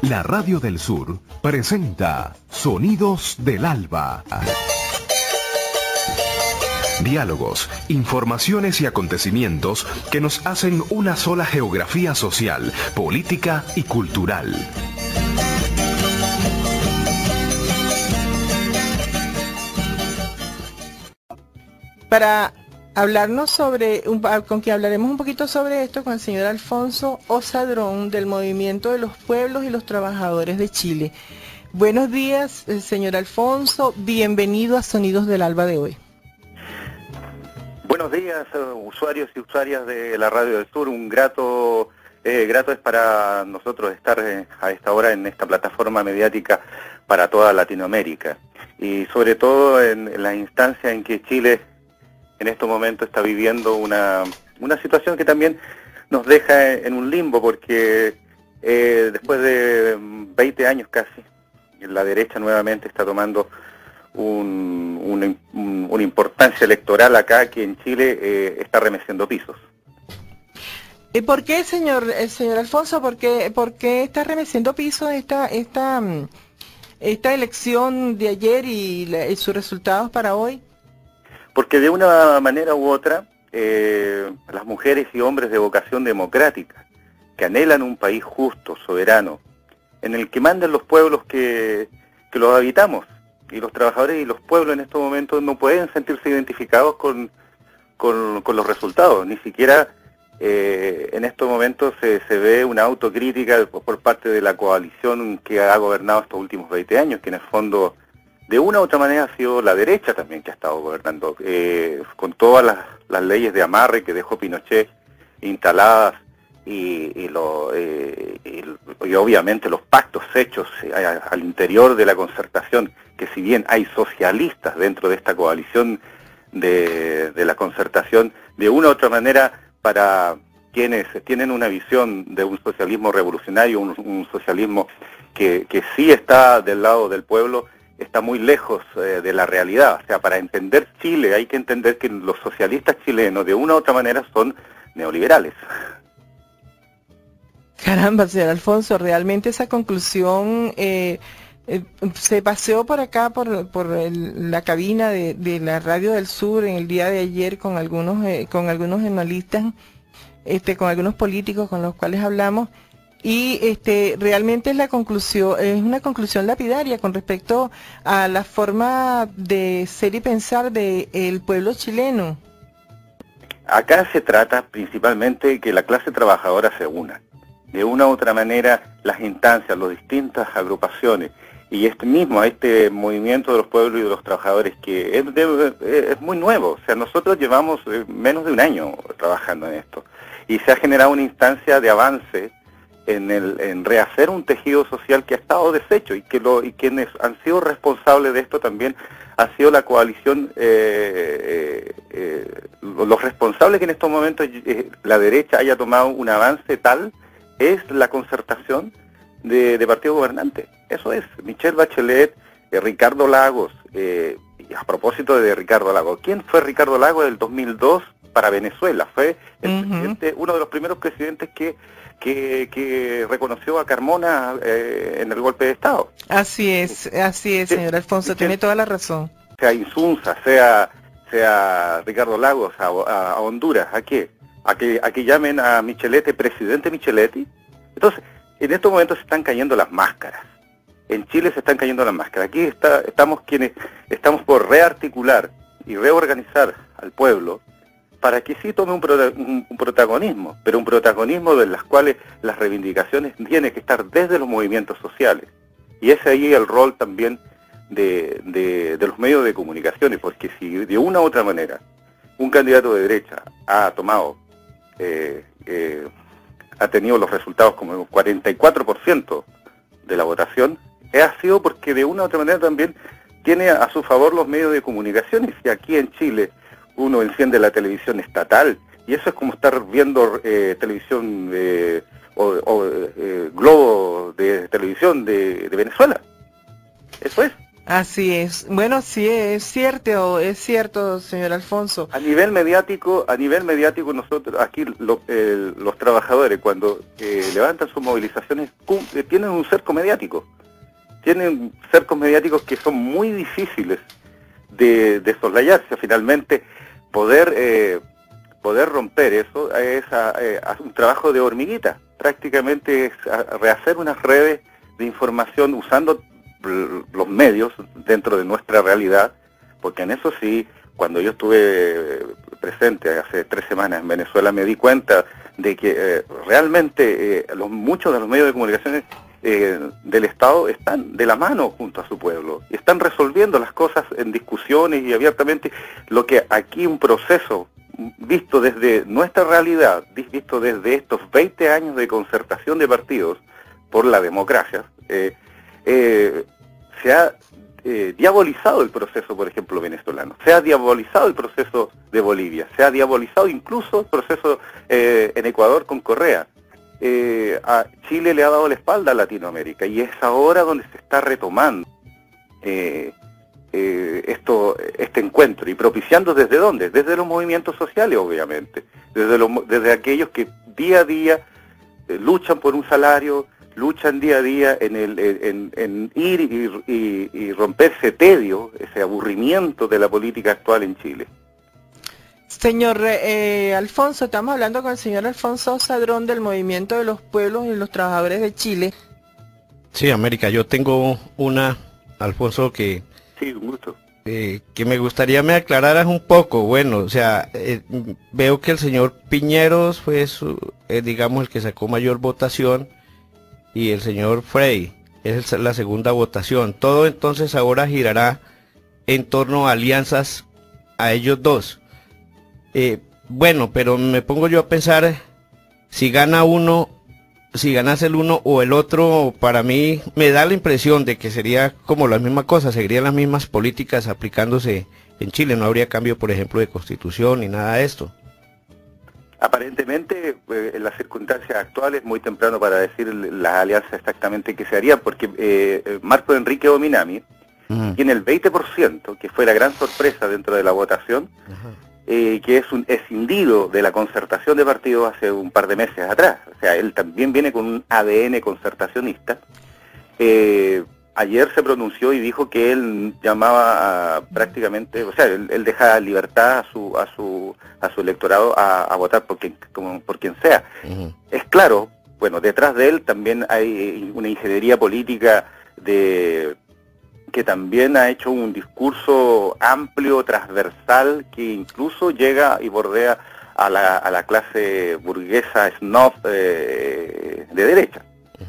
La Radio del Sur presenta Sonidos del Alba. Diálogos, informaciones y acontecimientos que nos hacen una sola geografía social, política y cultural. Para hablarnos con quien hablaremos un poquito sobre esto, con el señor Alfonso Osadrón, del Movimiento de los Pueblos y los Trabajadores de Chile. Buenos días, señor Alfonso, bienvenido a Sonidos del Alba de hoy. Buenos días, usuarios y usuarias de la Radio del Sur. Un grato es para nosotros estar a esta hora en esta plataforma mediática para toda Latinoamérica. Y sobre todo en la instancia en que Chile en estos momentos está viviendo una situación que también nos deja en un limbo, porque después de 20 años casi, la derecha nuevamente está tomando una importancia electoral acá que en Chile está remeciendo pisos. ¿Y por qué, señor Alfonso, por qué está remeciendo pisos esta elección de ayer y sus resultados para hoy? Porque de una manera u otra, las mujeres y hombres de vocación democrática, que anhelan un país justo, soberano, en el que mandan los pueblos que los habitamos, y los trabajadores y los pueblos en estos momentos no pueden sentirse identificados con los resultados. Ni siquiera en estos momentos se ve una autocrítica por parte de la coalición que ha gobernado estos últimos 20 años, que en el fondo de una u otra manera ha sido la derecha también que ha estado gobernando, con todas las leyes de amarre que dejó Pinochet instaladas y obviamente los pactos hechos al interior de la concertación, que si bien hay socialistas dentro de esta coalición de la concertación, de una u otra manera para quienes tienen una visión de un socialismo revolucionario, un socialismo que sí está del lado del pueblo, está muy lejos de la realidad. O sea, para entender Chile hay que entender que los socialistas chilenos de una u otra manera son neoliberales. Caramba, señor Alfonso, realmente esa conclusión se paseó por acá, por la cabina de la Radio del Sur en el día de ayer con algunos analistas, con algunos políticos con los cuales hablamos. Y realmente es una conclusión lapidaria con respecto a la forma de ser y pensar del pueblo chileno. Acá se trata principalmente que la clase trabajadora se una. De una u otra manera, las instancias, las distintas agrupaciones y este movimiento de los pueblos y de los trabajadores, que es muy nuevo. O sea, nosotros llevamos menos de un año trabajando en esto y se ha generado una instancia de avance en rehacer un tejido social que ha estado deshecho y quienes han sido responsables de esto también ha sido la coalición, los responsables que en estos momentos la derecha haya tomado un avance tal es la concertación de partido gobernante. Eso es, Michelle Bachelet, Ricardo Lagos, y a propósito de Ricardo Lagos, ¿quién fue Ricardo Lagos del 2002 para Venezuela? Fue el presidente, uno de los primeros presidentes que reconoció a Carmona en el golpe de Estado. Así es, señor Alfonso, tiene toda la razón. Sea Insunza, sea Ricardo Lagos, a Honduras, ¿a qué? ¿A que llamen a Micheletti, presidente Micheletti? Entonces, en estos momentos se están cayendo las máscaras. En Chile se están cayendo las máscaras. Aquí estamos quienes estamos por rearticular y reorganizar al pueblo para que sí tome un protagonismo, pero un protagonismo de las cuales las reivindicaciones tienen que estar desde los movimientos sociales. Y ese ahí el rol también de los medios de comunicaciones, porque si de una u otra manera un candidato de derecha ha tenido los resultados como el 44% de la votación, ha sido porque de una u otra manera también tiene a su favor los medios de comunicaciones. Y aquí en Chile uno enciende la televisión estatal y eso es como estar viendo televisión globo de televisión de Venezuela. Eso es. Así es. Bueno, sí, es cierto, señor Alfonso. A nivel mediático nosotros, aquí los trabajadores cuando levantan sus movilizaciones tienen un cerco mediático. Tienen cercos mediáticos que son muy difíciles de soslayarse. Finalmente, poder romper eso es un trabajo de hormiguita. Prácticamente es rehacer unas redes de información usando los medios dentro de nuestra realidad, porque en eso sí, cuando yo estuve presente hace 3 semanas en Venezuela, me di cuenta de que realmente muchos de los medios de comunicación del Estado están de la mano junto a su pueblo y están resolviendo las cosas en discusiones y abiertamente, lo que aquí un proceso visto desde nuestra realidad, visto desde estos 20 años de concertación de partidos por la democracia, se ha diabolizado el proceso, por ejemplo, venezolano, se ha diabolizado el proceso de Bolivia, se ha diabolizado incluso el proceso en Ecuador con Correa. A Chile le ha dado la espalda a Latinoamérica y es ahora donde se está retomando este encuentro y propiciando ¿desde dónde? Desde los movimientos sociales, obviamente, desde aquellos que día a día luchan por un salario, luchan día a día en ir y romper ese tedio, ese aburrimiento de la política actual en Chile. Señor Alfonso, estamos hablando con el señor Alfonso Cedrón del Movimiento de los Pueblos y los Trabajadores de Chile. Sí, América, yo tengo una, Alfonso, que... Sí, un gusto. Que me gustaría me aclararas un poco. Bueno, o sea, veo que el señor Piñeros fue, digamos, el que sacó mayor votación y el señor Frey es la segunda votación. Todo entonces ahora girará en torno a alianzas a ellos dos. Bueno, pero me pongo yo a pensar, si gana uno, si ganase el uno o el otro, para mí me da la impresión de que sería como la misma cosa, seguirían las mismas políticas aplicándose en Chile, no habría cambio, por ejemplo, de constitución ni nada de esto. Aparentemente, en las circunstancias actuales, muy temprano para decir las alianzas exactamente que se harían, porque Marco Enrique Ominami tiene el 20%, que fue la gran sorpresa dentro de la votación, que es un escindido de la concertación de partidos hace un par de meses atrás. O sea, él también viene con un ADN concertacionista. Ayer se pronunció y dijo que él llamaba prácticamente, o sea, él deja libertad a su electorado a votar por quien sea. Es claro, bueno, detrás de él también hay una ingeniería política que también ha hecho un discurso amplio, transversal, que incluso llega y bordea a la clase burguesa snob de derecha.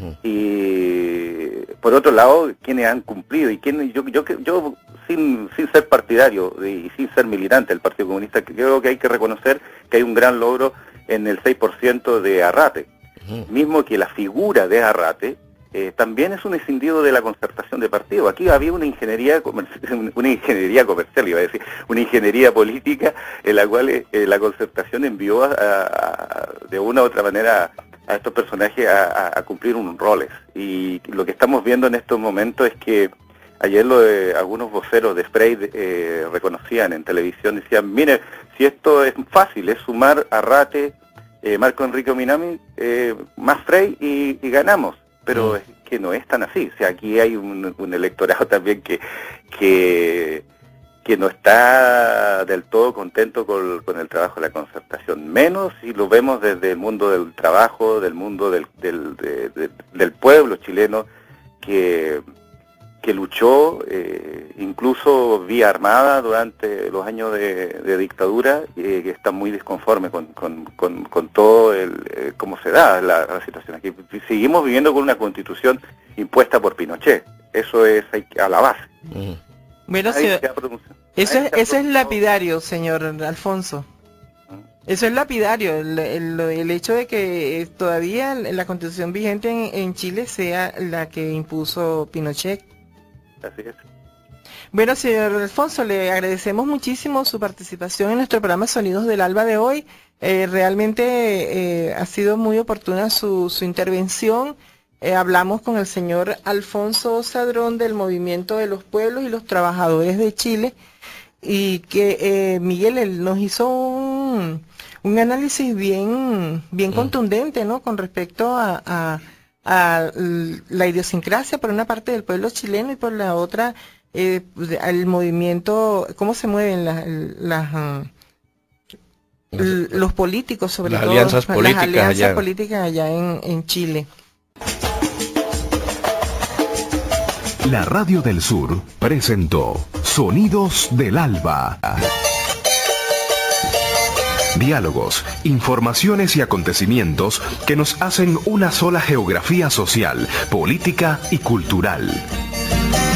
Y por otro lado, quienes han cumplido y quienes yo sin ser partidario y sin ser militante del Partido Comunista, creo que hay que reconocer que hay un gran logro en el 6% de Arrate, mismo que la figura de Arrate también es un escindido de la concertación de partidos. Aquí había una ingeniería comercial, iba a decir, una ingeniería política en la cual la concertación envió de una u otra manera a estos personajes a cumplir unos roles. Y lo que estamos viendo en estos momentos es que ayer algunos voceros de Frey reconocían en televisión, decían, mire, si esto es fácil, es sumar Arrate, Marco Enrique Ominami, más Frey y ganamos. Pero es que no es tan así. O sea, aquí hay un electorado también que no está del todo contento con el trabajo de la concertación. Menos si lo vemos desde el mundo del trabajo, del mundo del pueblo chileno que luchó incluso vía armada durante los años de dictadura, que está muy disconforme con todo cómo se da la situación aquí. Seguimos viviendo con una constitución impuesta por Pinochet, eso es a la base. Bueno, eso es lapidario, señor Alfonso. Eso es lapidario, el hecho de que todavía la constitución vigente en Chile sea la que impuso Pinochet. Así es. Bueno, señor Alfonso, le agradecemos muchísimo su participación en nuestro programa Sonidos del Alba de hoy. Realmente ha sido muy oportuna su intervención hablamos con el señor Alfonso Sadrón del Movimiento de los Pueblos y los Trabajadores de Chile, y que Miguel él nos hizo un análisis bien contundente, ¿no? Con respecto a la idiosincrasia por una parte del pueblo chileno y por la otra al movimiento, cómo se mueven los políticos, sobre las todo alianzas políticas, las alianzas allá. políticas allá en Chile. La Radio del Sur presentó Sonidos del Alba. Diálogos, informaciones y acontecimientos que nos hacen una sola geografía social, política y cultural.